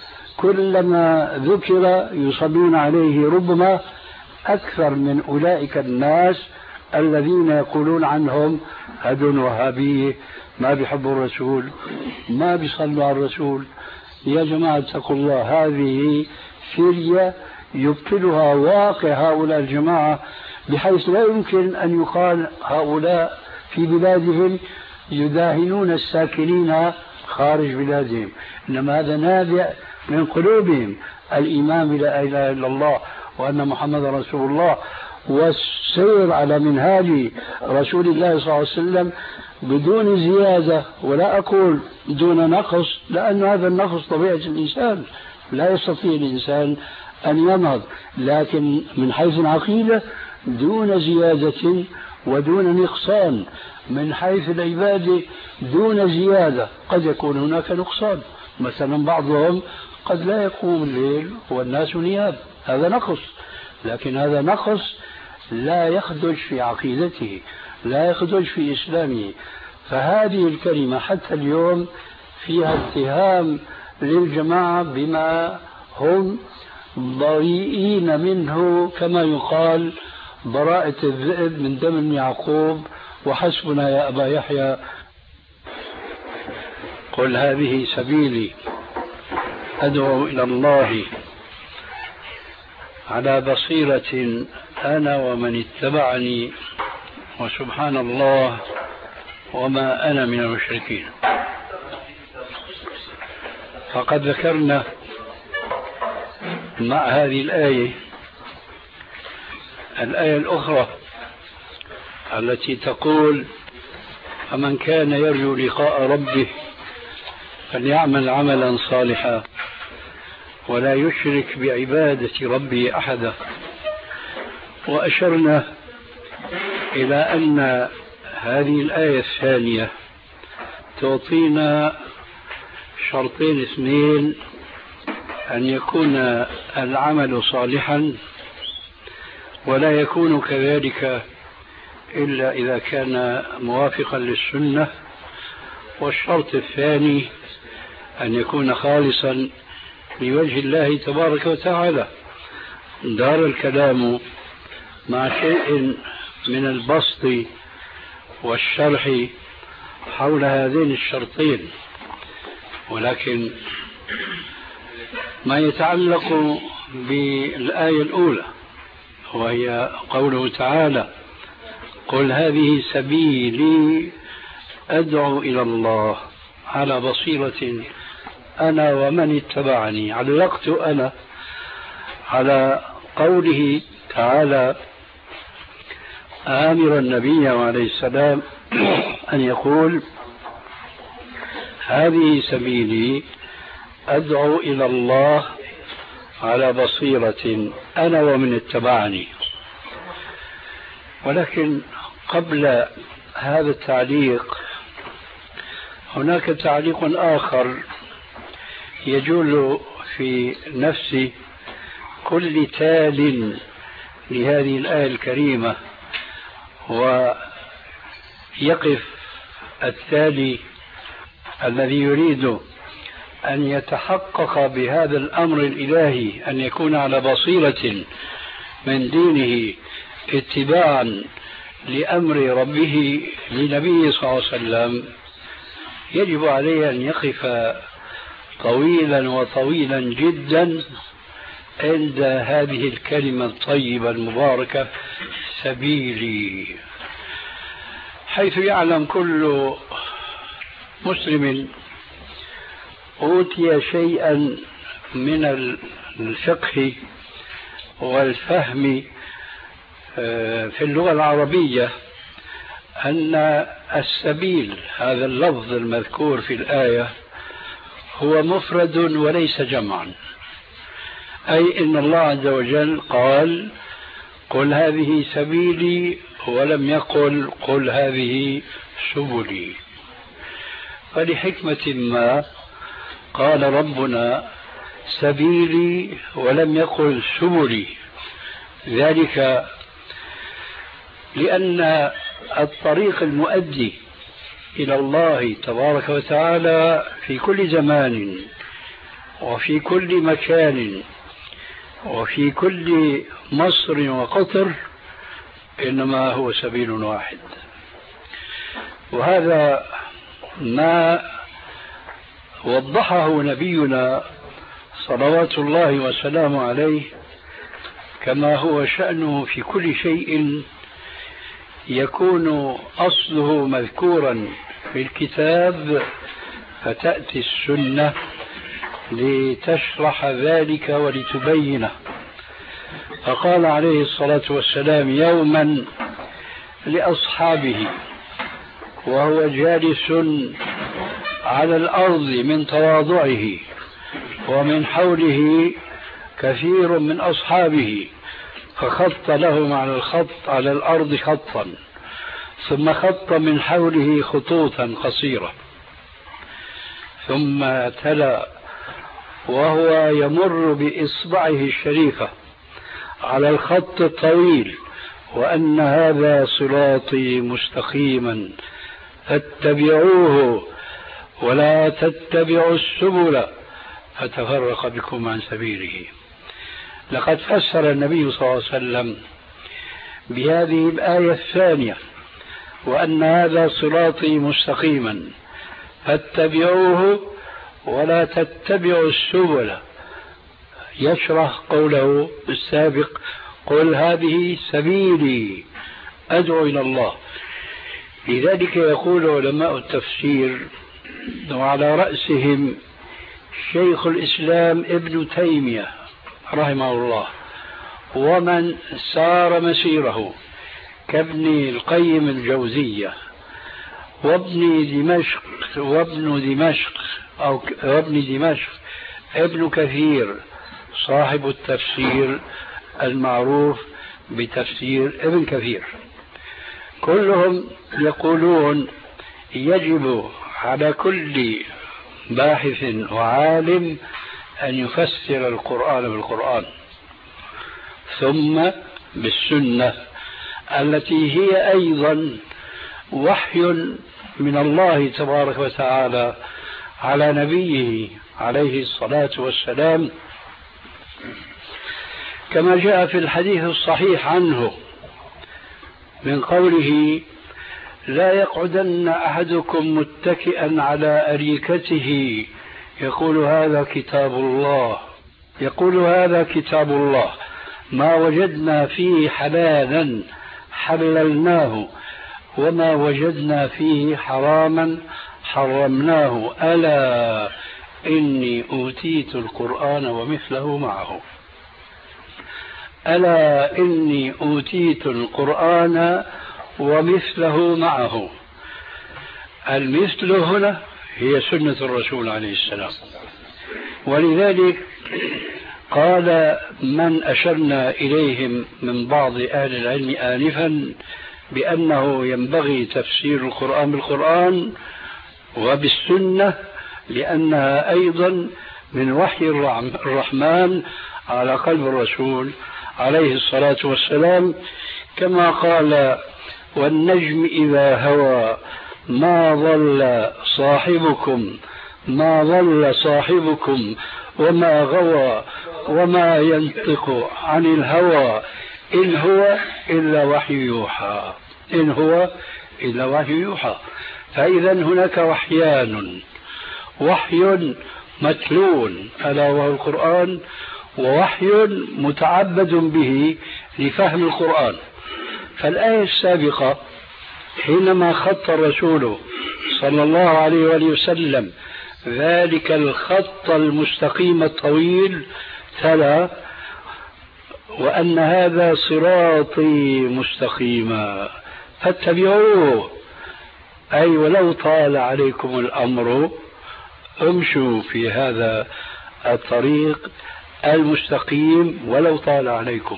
كلما ذكر يصلون عليه ربما أكثر من أولئك الناس الذين يقولون عنهم هدون وهابية ما بيحبوا الرسول ما بيصلوا على الرسول. يا جماعة اتقوا الله، هذه فرية يبطلها واقع هؤلاء الجماعة بحيث لا يمكن أن يقال هؤلاء في بلادهم يداهنون الساكنين خارج بلادهم، إنما هذا نابع من قلوبهم الإيمان بلا إله إلا الله وأن محمد رسول الله والسير على منهاج رسول الله صلى الله عليه وسلم بدون زيادة، ولا أقول دون نقص لأن هذا النقص طبيعة الإنسان لا يستطيع الإنسان أن ينهض، لكن من حيث العقيدة دون زيادة ودون نقصان، من حيث العبادة دون زيادة، قد يكون هناك نقصان. مثلا بعضهم قد لا يقوم الليل والناس نياب، هذا نقص، لكن هذا نقص لا يخدش في عقيدته، لا يخدش في إسلامه. فهذه الكلمة حتى اليوم فيها اتهام للجماعة بما هم بريئين منه، كما يقال براءة الذئب من دم يعقوب، وحسبنا يا أبا يحيى. قل هذه سبيلي أدعو إلى الله على بصيرة أنا ومن اتبعني وسبحان الله وما أنا من المشركين. فقد ذكرنا مع هذه الآية الآية الأخرى التي تقول فمن كان يرجو لقاء ربه فليعمل عملا صالحا ولا يشرك بعبادة ربه أحدا. وأشرنا إلى أن هذه الآية الثانية تعطينا شرطين اثنين: أن يكون العمل صالحا ولا يكون كذلك إلا إذا كان موافقا للسنة، والشرط الثاني أن يكون خالصا لوجه الله تبارك وتعالى. دار الكلام مع شيء من البسط والشرح حول هذين الشرطين، ولكن ما يتعلق بالآية الأولى وهي قوله تعالى قل هذه سبيلي أدعو إلى الله على بصيرة أنا ومن اتبعني. علقت أنا على قوله تعالى آمر النبي عليه السلام أن يقول هذه سبيلي أدعو إلى الله على بصيرة أنا ومن اتبعني. ولكن قبل هذا التعليق هناك تعليق آخر يجول في نفس كل تال لهذه الآية الكريمة، ويقف التالي الذي يريد أن يتحقق بهذا الأمر الإلهي أن يكون على بصيرة من دينه اتباعا لأمر ربه لنبيه صلى الله عليه وسلم، يجب عليه أن يقف طويلا وطويلا جدا عند هذه الكلمة الطيبة المباركة سبيلي، حيث يعلم كل مسلم أوتي شيئا من الفقه والفهم في اللغة العربية أن السبيل هذا اللفظ المذكور في الآية هو مفرد وليس جمعا، أي إن الله عز وجل قال قل هذه سبيلي ولم يقل قل هذه سبلي، فلحكمة ما قال ربنا سبيلي ولم يقل سبلي، ذلك لأن الطريق المؤدي إلى الله تبارك وتعالى في كل زمان وفي كل مكان وفي كل مصر وقطر إنما هو سبيل واحد. وهذا ما وضحه نبينا صلوات الله وسلامه عليه، كما هو شأنه في كل شيء يكون أصله مذكورا في الكتاب فتأتي السنة لتشرح ذلك ولتبينه. فقال عليه الصلاة والسلام يوما لأصحابه وهو جالس على الأرض من تواضعه ومن حوله كثير من أصحابه، فخط لهم على الخط على الأرض خطا ثم خط من حوله خطوطا قصيرة ثم تلا وهو يمر بإصبعه الشريفة على الخط الطويل وأن هذا صراطي مستقيما فاتبعوه ولا تتبعوا السبل فتفرق بكم عن سبيله. لقد فسر النبي صلى الله عليه وسلم بهذه الآية الثانية وأن هذا صراطي مستقيما فاتبعوه ولا تتبعوا السبل، يشرح قوله السابق قل هذه سبيلي أدعو إلى الله. لذلك يقول علماء التفسير وعلى رأسهم شيخ الإسلام ابن تيمية رحمه الله ومن سار مسيره كابن القيم الجوزية وابن دمشق وابن دمشق أو وابن دمشق ابن كثير صاحب التفسير المعروف بتفسير ابن كثير، كلهم يقولون يجب على كل باحث وعالم أن يفسر القرآن بالقرآن ثم بالسنة التي هي أيضا وحي من الله تبارك وتعالى على نبيه عليه الصلاة والسلام، كما جاء في الحديث الصحيح عنه من قوله لا يقعدن أحدكم متكئا على أريكته يقول هذا كتاب الله يقول هذا كتاب الله ما وجدنا فيه حلالا حللناه وما وجدنا فيه حراما حرمناه ألا إني أوتيت القرآن ومثله معه ألا إني أوتيت القرآن ومثله معه. المثل هنا هي سنة الرسول عليه السلام، ولذلك قال من أشرنا إليهم من بعض أهل العلم آنفا بأنه ينبغي تفسير القرآن بالقرآن وبالسنة لأنها أيضا من وحي الرحمن على قلب الرسول عليه الصلاة والسلام، كما قال والنجم إذا هوى ما ضل صاحبكم ما ضل صاحبكم وما غوى وما ينطق عن الهوى إن هو إلا وحي يوحى إن هو إلا وحي يوحى. فإذا هناك وحيان، وحي متلو ألا وهو القرآن، ووحي متعبد به لفهم القرآن. فالآية السابقة حينما خط الرسول صلى الله عليه وآله وسلم ذلك الخط المستقيم الطويل تلا وأن هذا صراطي مستقيما فاتبعوه، أي ولو طال عليكم الأمر امشوا في هذا الطريق المستقيم ولو طال عليكم،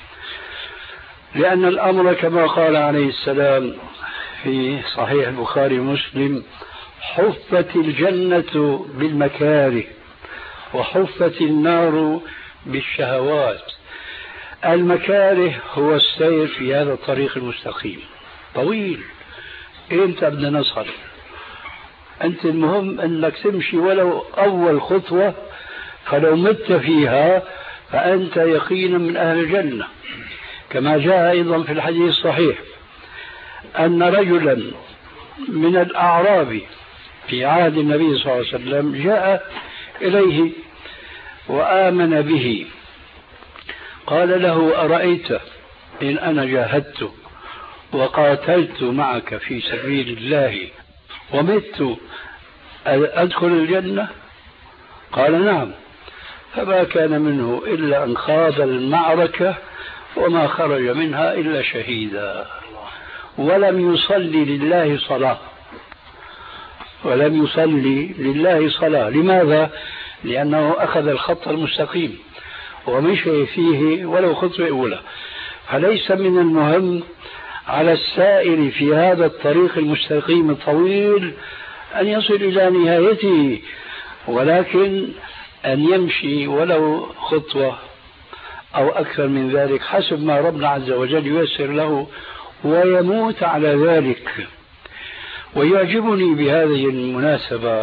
لأن الأمر كما قال عليه السلام في صحيح البخاري ومسلم حفت الجنة بالمكاره وحفت النار بالشهوات. المكاره هو السير في هذا الطريق المستقيم طويل، انت بدنا نصل، انت المهم انك تمشي ولو اول خطوة، فلو مت فيها فانت يقينا من اهل الجنة، كما جاء ايضا في الحديث الصحيح ان رجلا من الاعراب في عهد النبي صلى الله عليه وسلم جاء اليه وآمن به، قال له أرأيت إن أنا جاهدت وقاتلت معك في سبيل الله ومت أدخل الجنة؟ قال نعم. فما كان منه إلا أن خاض المعركة وما خرج منها إلا شهيدا، ولم يصلي لله صلاة ولم يصلي لله صلاة. لماذا؟ لأنه أخذ الخط المستقيم ومشي فيه ولو خطوة أولى. فليس من المهم على السائر في هذا الطريق المستقيم الطويل أن يصل إلى نهايته، ولكن أن يمشي ولو خطوة أو أكثر من ذلك حسب ما ربنا عز وجل ييسر له ويموت على ذلك. ويعجبني بهذه المناسبة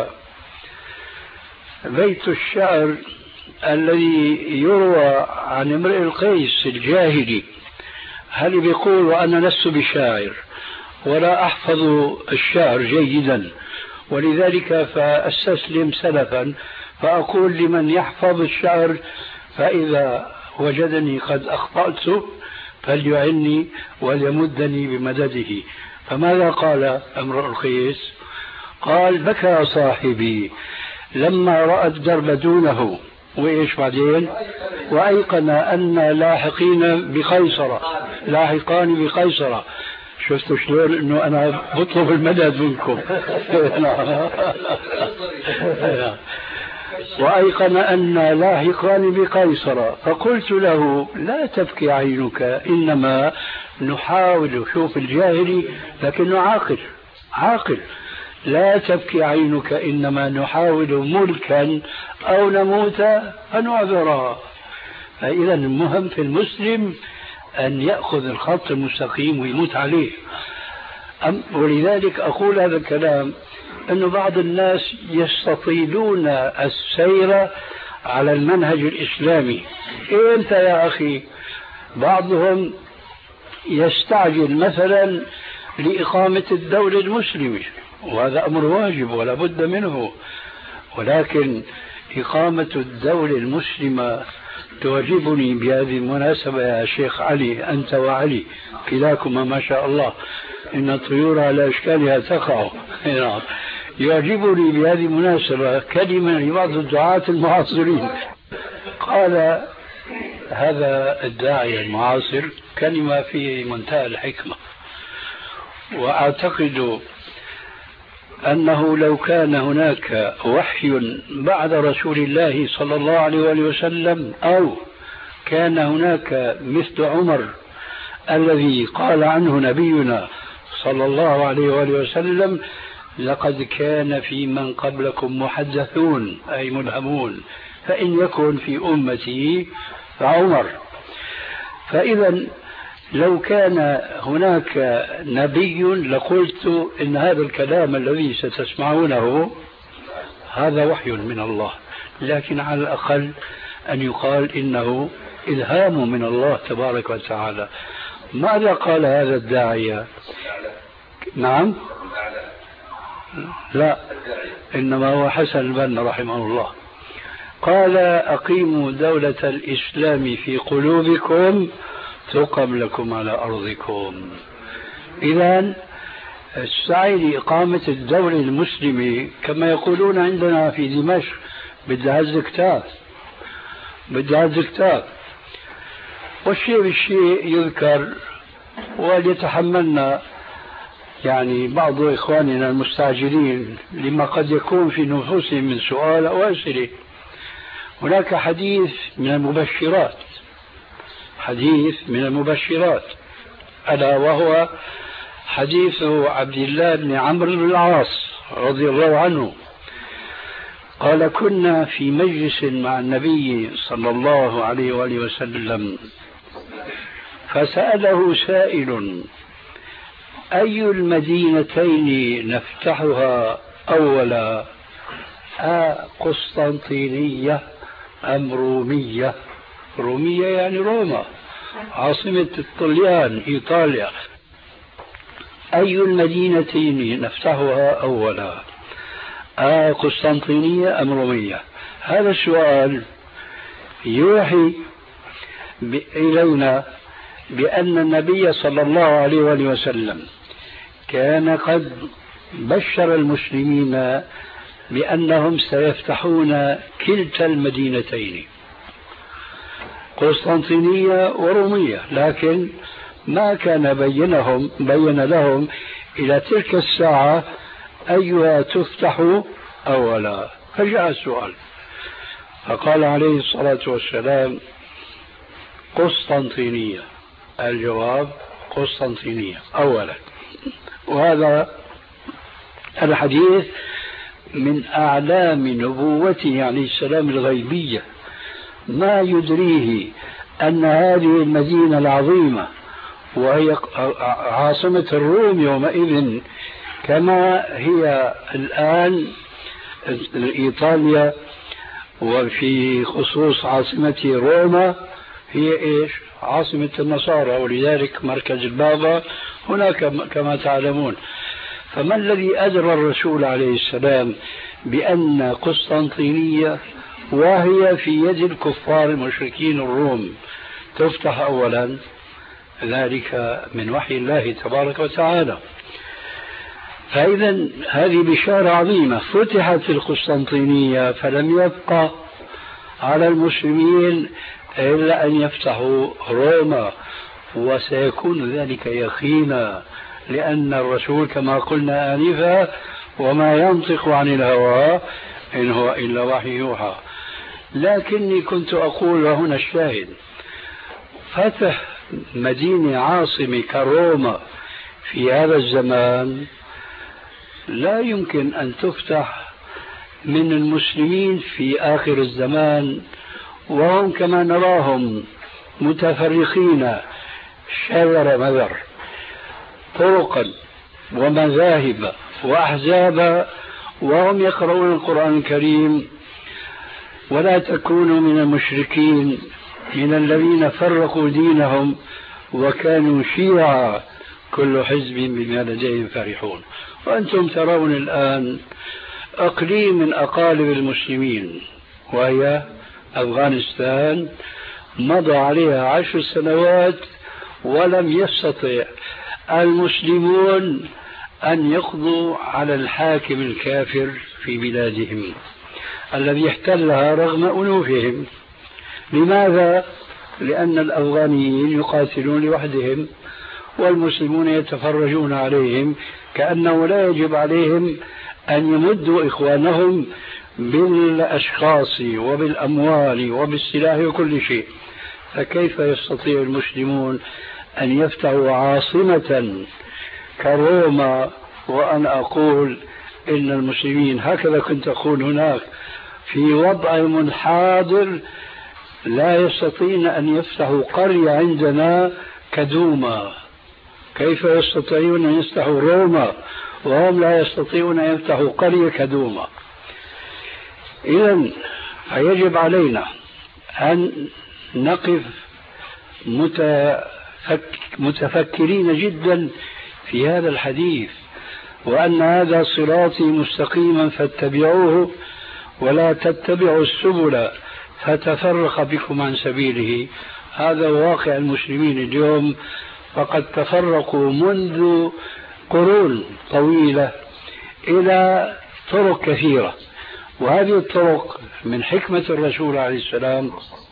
بيت الشعر الذي يروى عن امرئ القيس الجاهلي، هل بيقول وأنا لست بشاعر ولا أحفظ الشعر جيدا، ولذلك فأستسلم سلفا فأقول لمن يحفظ الشعر فإذا وجدني قد أخطأت فليعني وليمدني بمدده. فماذا قال امرؤ القيس؟ قال بكى صاحبي لما رأى الدرب دونه، وإيش بعدين؟ وأيقن أن لاحقين بقيصر لاحقان بقيصر. شفتوا شلون انه انا بطلب المدد منكم. وأيقن أن لاحقان بقيصر، فقلت له لا تبكي عينك إنما نحاول، شوف الجاهلي لكنه عاقل عاقل، لا تبكي عينك إنما نحاول ملكا أو نموت فنعذرا. فإذا المهم في المسلم أن يأخذ الخط المستقيم ويموت عليه. ولذلك أقول هذا الكلام أن بعض الناس يستطيلون السير على المنهج الإسلامي. إيه أنت يا أخي؟ بعضهم يستعجل مثلا لإقامة الدولة المسلمة، وهذا أمر واجب ولا بد منه، ولكن إقامة الدولة المسلمة تعجبني بهذه المناسبة يا شيخ علي، أنت وعلي كلاكما ما شاء الله إن الطيور على أشكالها تقع. يعجبني بهذه المناسبة كلمة لبعض الدعاة المعاصرين، قال هذا الداعية المعاصر كلمة في منتهى الحكمة، وأعتقد أنه لو كان هناك وحي بعد رسول الله صلى الله عليه وسلم، أو كان هناك مثل عمر الذي قال عنه نبينا صلى الله عليه وسلم لقد كان في من قبلكم محدثون أي ملهمون، فإن يكن في أمتي فعمر. فإذا لو كان هناك نبي لقلت إن هذا الكلام الذي ستسمعونه هذا وحي من الله، لكن على الأقل أن يقال إنه إلهام من الله تبارك وتعالى. ماذا قال هذا الداعية؟ نعم لا، إنما هو حسن البنا رحمه الله، قال أقيموا دولة الإسلام في قلوبكم تقم لكم على أرضكم. إذن السعي لإقامة الدولة المسلمة كما يقولون عندنا في دمشق بدها الزكتات بدها الزكتات، والشيء بالشيء يذكر وليتحملنا يعني بعض إخواننا المستعجلين لما قد يكون في نفوسهم من سؤال أو أسئلة. هناك حديث من المبشرات حديث من المبشرات ألا وهو حديث عبد الله بن عمرو بن العاص رضي الله عنه، قال كنا في مجلس مع النبي صلى الله عليه وآله وسلم فسأله سائل أي المدينتين نفتحها أولا، آه قسطنطينية أم رومية؟ رومية يعني روما عاصمة الطليان إيطاليا. أي المدينتين نفتحها أولا، آه قسطنطينية أم رومية؟ هذا السؤال يوحي إلينا بأن النبي صلى الله عليه وسلم كان قد بشر المسلمين بأنهم سيفتحون كلتا المدينتين قسطنطينية ورومية، لكن ما كان بينهم بين لهم إلى تلك الساعة أيها تفتح أولا. فجاء السؤال فقال عليه الصلاة والسلام قسطنطينية، الجواب قسطنطينية أولا. وهذا الحديث من أعلام نبوته عليه السلام الغيبية ما يدريه أن هذه المدينة العظيمة وهي عاصمة الروم يومئذ كما هي الآن إيطاليا، وفي خصوص عاصمة روما هي إيش؟ عاصمة النصارى، ولذلك مركز البابا هناك كما تعلمون. فما الذي أدرى الرسول عليه السلام بأن قسطنطينية وهي في يد الكفار المشركين الروم تفتح أولا؟ ذلك من وحي الله تبارك وتعالى. فإذا هذه بشارة عظيمة. فتحت القسطنطينية فلم يبقى على المسلمين إلا أن يفتحوا روما، وسيكون ذلك يقينا، لأن الرسول كما قلنا آنفا وما ينطق عن الهوى إن هو إلا وحي يوحى. لكني كنت أقول وهنا الشاهد، فتح مدينة عاصمة كروما في هذا الزمان لا يمكن أن تفتح من المسلمين في آخر الزمان، وهم كما نراهم متفرقين شذر مذر، طرقا ومذاهب وأحزابا، وهم يقرؤون القرآن الكريم. ولا تكونوا من المشركين من الذين فرقوا دينهم وكانوا شيعا كل حزب بما لديهم فرحون. وأنتم ترون الآن أقليم من أقاليم المسلمين وهي أفغانستان مضى عليها عشر سنوات ولم يستطع المسلمون أن يقضوا على الحاكم الكافر في بلادهم الذي احتلها رغم أنوفهم. لماذا؟ لأن الأفغانيين يقاتلون لوحدهم والمسلمون يتفرجون عليهم، كأنه لا يجب عليهم أن يمدوا إخوانهم بالأشخاص وبالأموال وبالسلاح وكل شيء. فكيف يستطيع المسلمون أن يفتحوا عاصمة كروما؟ وأنا أقول إن المسلمين هكذا كنت أقول هناك في وضعهم الحاضر لا يستطيعون أن يفتحوا قرية عندنا كدوما. كيف يستطيعون أن يفتحوا روما وهم لا يستطيعون أن يفتحوا قرية كدوما؟ إذن فيجب علينا أن نقف متفك متفكرين جدا في هذا الحديث، وأن هذا صراطي مستقيما فاتبعوه ولا تتبعوا السبل فتفرق بكم عن سبيله. هذا واقع المسلمين اليوم، فقد تفرقوا منذ قرون طويلة إلى طرق كثيرة، وهذه الطرق من حكمة الرسول عليه السلام.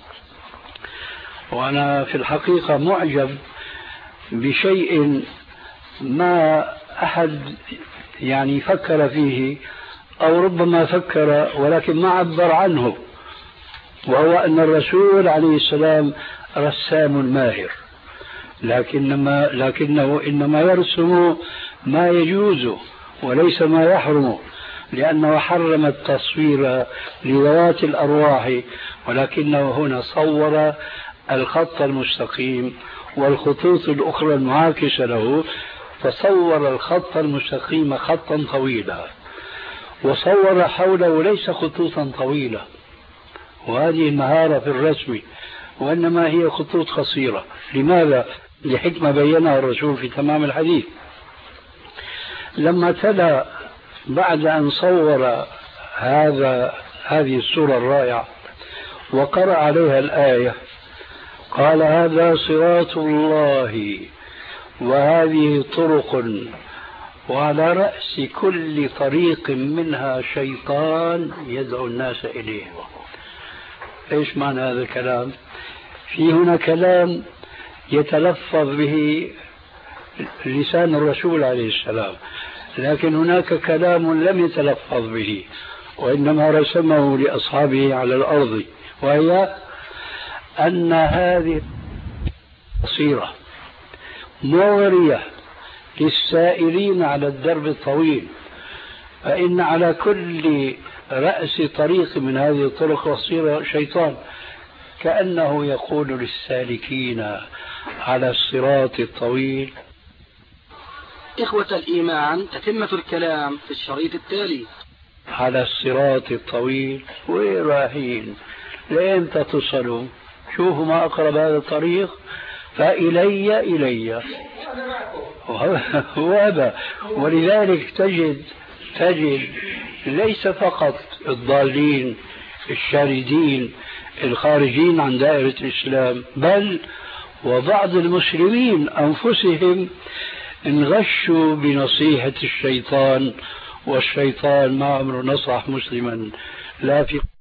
وأنا في الحقيقة معجب بشيء ما أحد يعني فكر فيه أو ربما فكر ولكن ما عبر عنه، وهو أن الرسول عليه السلام رسام ماهر، لكنما لكنه إنما يرسم ما يجوز وليس ما يحرم، لأنه حرم التصوير لذوات الأرواح، ولكنه هنا صور الخط المستقيم والخطوط الأخرى المعاكسة له، فصور الخط المستقيم خطا طويلا وصور حوله ليس خطوطا طويلة، وهذه المهارة في الرسم، وإنما هي خطوط قصيرة. لماذا؟ لحكمة بينها الرسول في تمام الحديث. لما تلا بعد أن صور هذا هذه الصورة الرائعة وقرأ عليها الآية قال: هذا صراط الله وهذه طرق وعلى رأس كل طريق منها شيطان يدعو الناس إليه. إيش معنى هذا الكلام؟ في هنا كلام يتلفظ به لسان الرسول عليه السلام، لكن هناك كلام لم يتلفظ به وإنما رسمه لأصحابه على الأرض، وهي أن هذه قصيرة مغرية للسائرين على الدرب الطويل. فإن على كل رأس طريق من هذه الطرق والصيرة شيطان، كأنه يقول للسالكين على الصراط الطويل. إخوة الإيمان، تتمة الكلام في الشريط التالي. على الصراط الطويل، وين رايحين؟ لأمتى تصلوا؟ شوفوا ما أقرب هذا الطريق، فإلي إلي وهذا. ولذلك تجد تجد ليس فقط الضالين الشاردين الخارجين عن دائرة الإسلام، بل وبعض المسلمين أنفسهم انغشوا بنصيحة الشيطان، والشيطان ما عمره نصح مسلما لا في